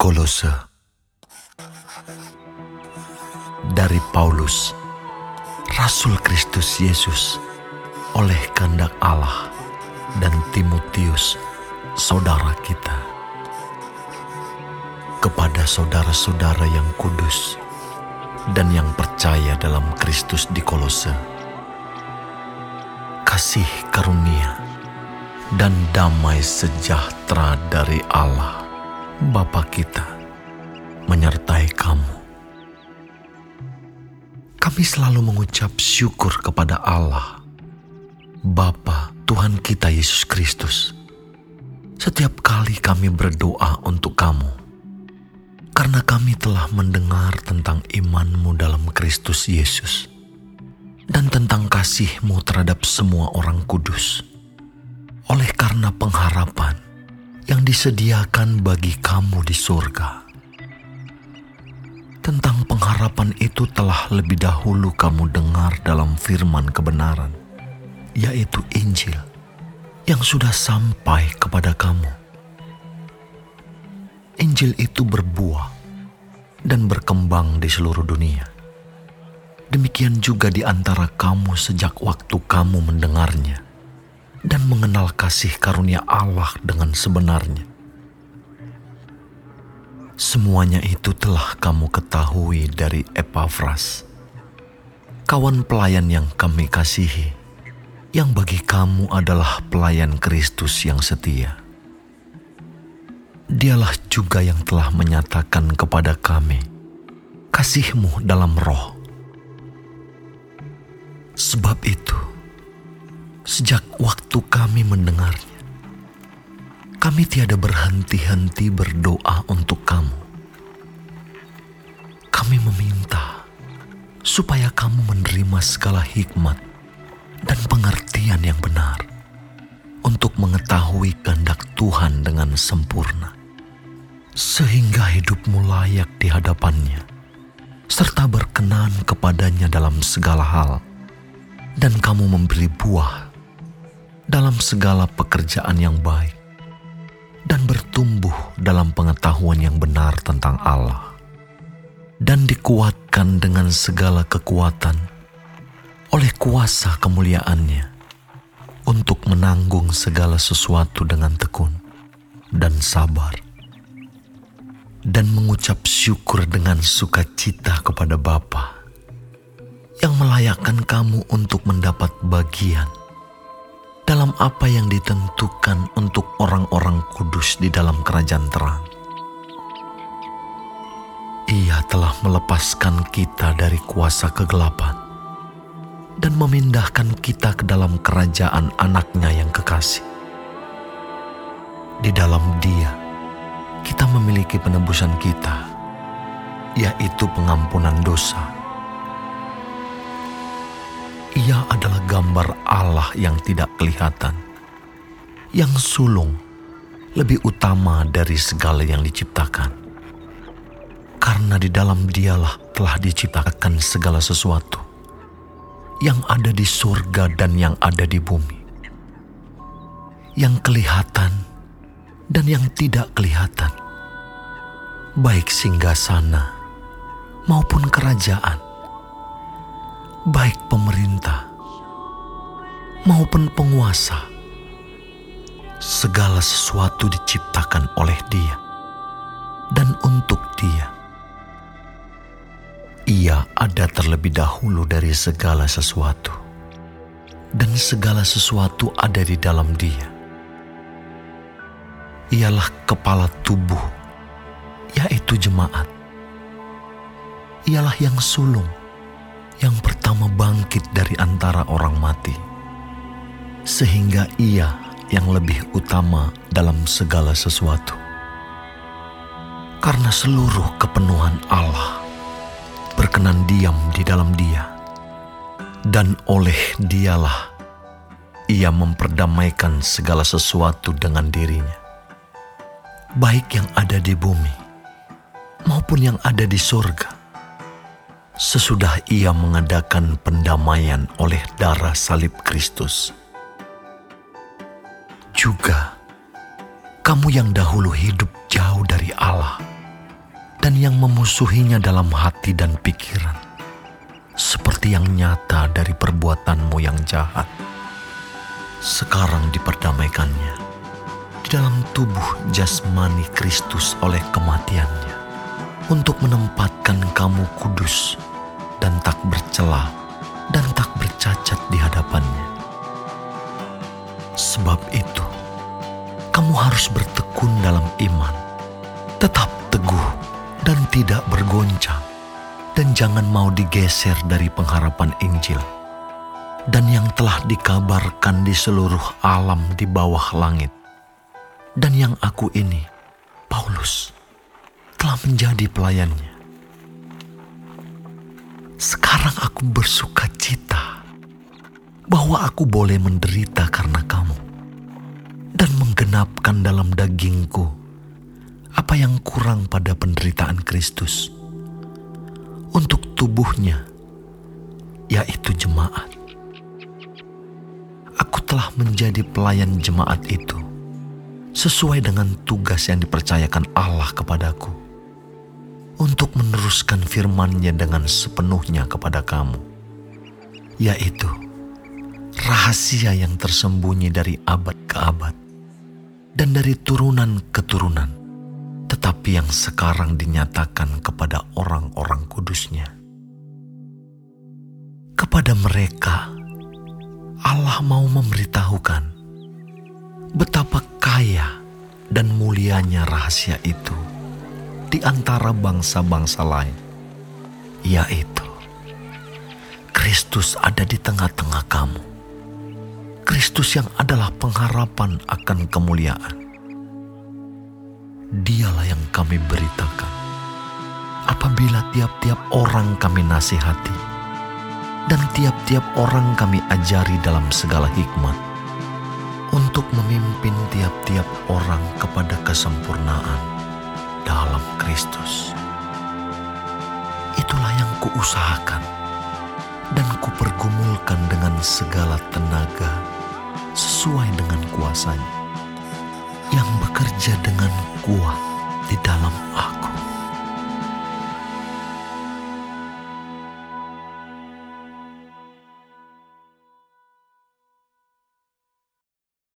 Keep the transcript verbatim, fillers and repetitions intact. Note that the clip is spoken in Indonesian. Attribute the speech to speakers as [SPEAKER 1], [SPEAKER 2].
[SPEAKER 1] Kolose. Dari Paulus, Rasul Kristus Yesus, oleh kehendak Allah, dan Timotius, saudara kita. Kepada saudara-saudara yang kudus dan yang percaya dalam Kristus di Kolose, kasih karunia dan damai sejahtera dari Allah Bapa kita menyertai kamu. Kami selalu mengucap syukur kepada Allah, Bapa Tuhan kita Yesus Kristus, setiap kali kami berdoa untuk kamu, karena kami telah mendengar tentang iman-Mu dalam Kristus Yesus dan tentang kasih-Mu terhadap semua orang kudus, oleh karena pengharapan yang disediakan bagi kamu di surga. Tentang pengharapan itu telah lebih dahulu kamu dengar dalam firman kebenaran, yaitu Injil, yang sudah sampai kepada kamu. Injil itu berbuah dan berkembang di seluruh dunia. Demikian juga di antara kamu sejak waktu kamu mendengarnya dan mengenal kasih karunia Allah dengan sebenarnya. Semuanya itu telah kamu ketahui dari Epafras, kawan pelayan yang kami kasihi, yang bagi kamu adalah pelayan Kristus yang setia. Dialah juga yang telah menyatakan kepada kami kasih-Mu dalam roh. Sebab itu, sejak waktu kami mendengarnya, kami tiada berhenti-henti berdoa untuk kamu. Kami meminta supaya kamu menerima segala hikmat dan pengertian yang benar untuk mengetahui kehendak Tuhan dengan sempurna, sehingga hidupmu layak di hadapannya, serta berkenan kepadanya dalam segala hal, dan kamu memberi buah dalam segala pekerjaan yang baik, dan bertumbuh dalam pengetahuan yang benar tentang Allah, dan dikuatkan dengan segala kekuatan oleh kuasa kemuliaan-Nya untuk menanggung segala sesuatu dengan tekun dan sabar, dan mengucap syukur dengan sukacita kepada Bapa yang melayakkan kamu untuk mendapat bagian dalam apa yang ditentukan untuk orang-orang kudus di dalam kerajaan terang. Ia telah melepaskan kita dari kuasa kegelapan dan memindahkan kita ke dalam kerajaan Anak-Nya yang kekasih. Di dalam Dia, kita memiliki penebusan kita, yaitu pengampunan dosa. Ia adalah gambar Allah yang tidak kelihatan, yang sulung, lebih utama dari segala yang diciptakan. Karena di dalam Dialah telah diciptakan segala sesuatu, yang ada di surga dan yang ada di bumi, yang kelihatan dan yang tidak kelihatan, baik singgasana maupun kerajaan, baik pemerintah maupun penguasa. Segala sesuatu diciptakan oleh Dia dan untuk Dia. Ia ada terlebih dahulu dari segala sesuatu, dan segala sesuatu ada di dalam Dia. Ialah kepala tubuh, yaitu jemaat. Ialah yang sulung, yang pertama bangkit dari antara orang mati, sehingga Ia yang lebih utama dalam segala sesuatu. Karena seluruh kepenuhan Allah berkenan diam di dalam Dia, dan oleh Dialah Ia memperdamaikan segala sesuatu dengan dirinya, baik yang ada di bumi maupun yang ada di surga, sesudah Ia mengadakan pendamaian oleh darah salib Kristus. Juga kamu yang dahulu hidup jauh dari Allah dan yang memusuhinya dalam hati dan pikiran, seperti yang nyata dari perbuatanmu yang jahat. Sekarang diperdamaikannya di dalam tubuh jasmani Kristus oleh kematiannya, untuk menempatkan kamu kudus dan tak bercela dan tak bercacat di hadapannya. Sebab itu, kamu harus bertekun dalam iman, tetap teguh dan tidak bergoncang, dan jangan mau digeser dari pengharapan Injil, dan yang telah dikabarkan di seluruh alam di bawah langit, dan yang aku ini, Paulus, telah menjadi pelayannya. Sekarang aku bersuka cita bahwa aku boleh menderita karena kamu, dan menggenapkan dalam dagingku apa yang kurang pada penderitaan Kristus untuk tubuhnya, yaitu jemaat. Aku telah menjadi pelayan jemaat itu sesuai dengan tugas yang dipercayakan Allah kepadaku, untuk meneruskan firman-Nya dengan sepenuhnya kepada kamu, yaitu rahasia yang tersembunyi dari abad ke abad dan dari turunan ke turunan, tetapi yang sekarang dinyatakan kepada orang-orang kudus-Nya. Kepada mereka, Allah mau memberitahukan betapa kaya dan mulianya rahasia itu di antara bangsa-bangsa lain, yaitu Kristus ada di tengah-tengah kamu. Kristus yang adalah pengharapan akan kemuliaan. Dialah yang kami beritakan apabila tiap-tiap orang kami nasihati dan tiap-tiap orang kami ajari dalam segala hikmat, untuk memimpin tiap-tiap orang kepada kesempurnaan dalam Kristus. Itulah yang kuusahakan dan kupergumulkan dengan segala tenaga sesuai dengan kuasa-Nya yang bekerja dengan kuat di dalam aku.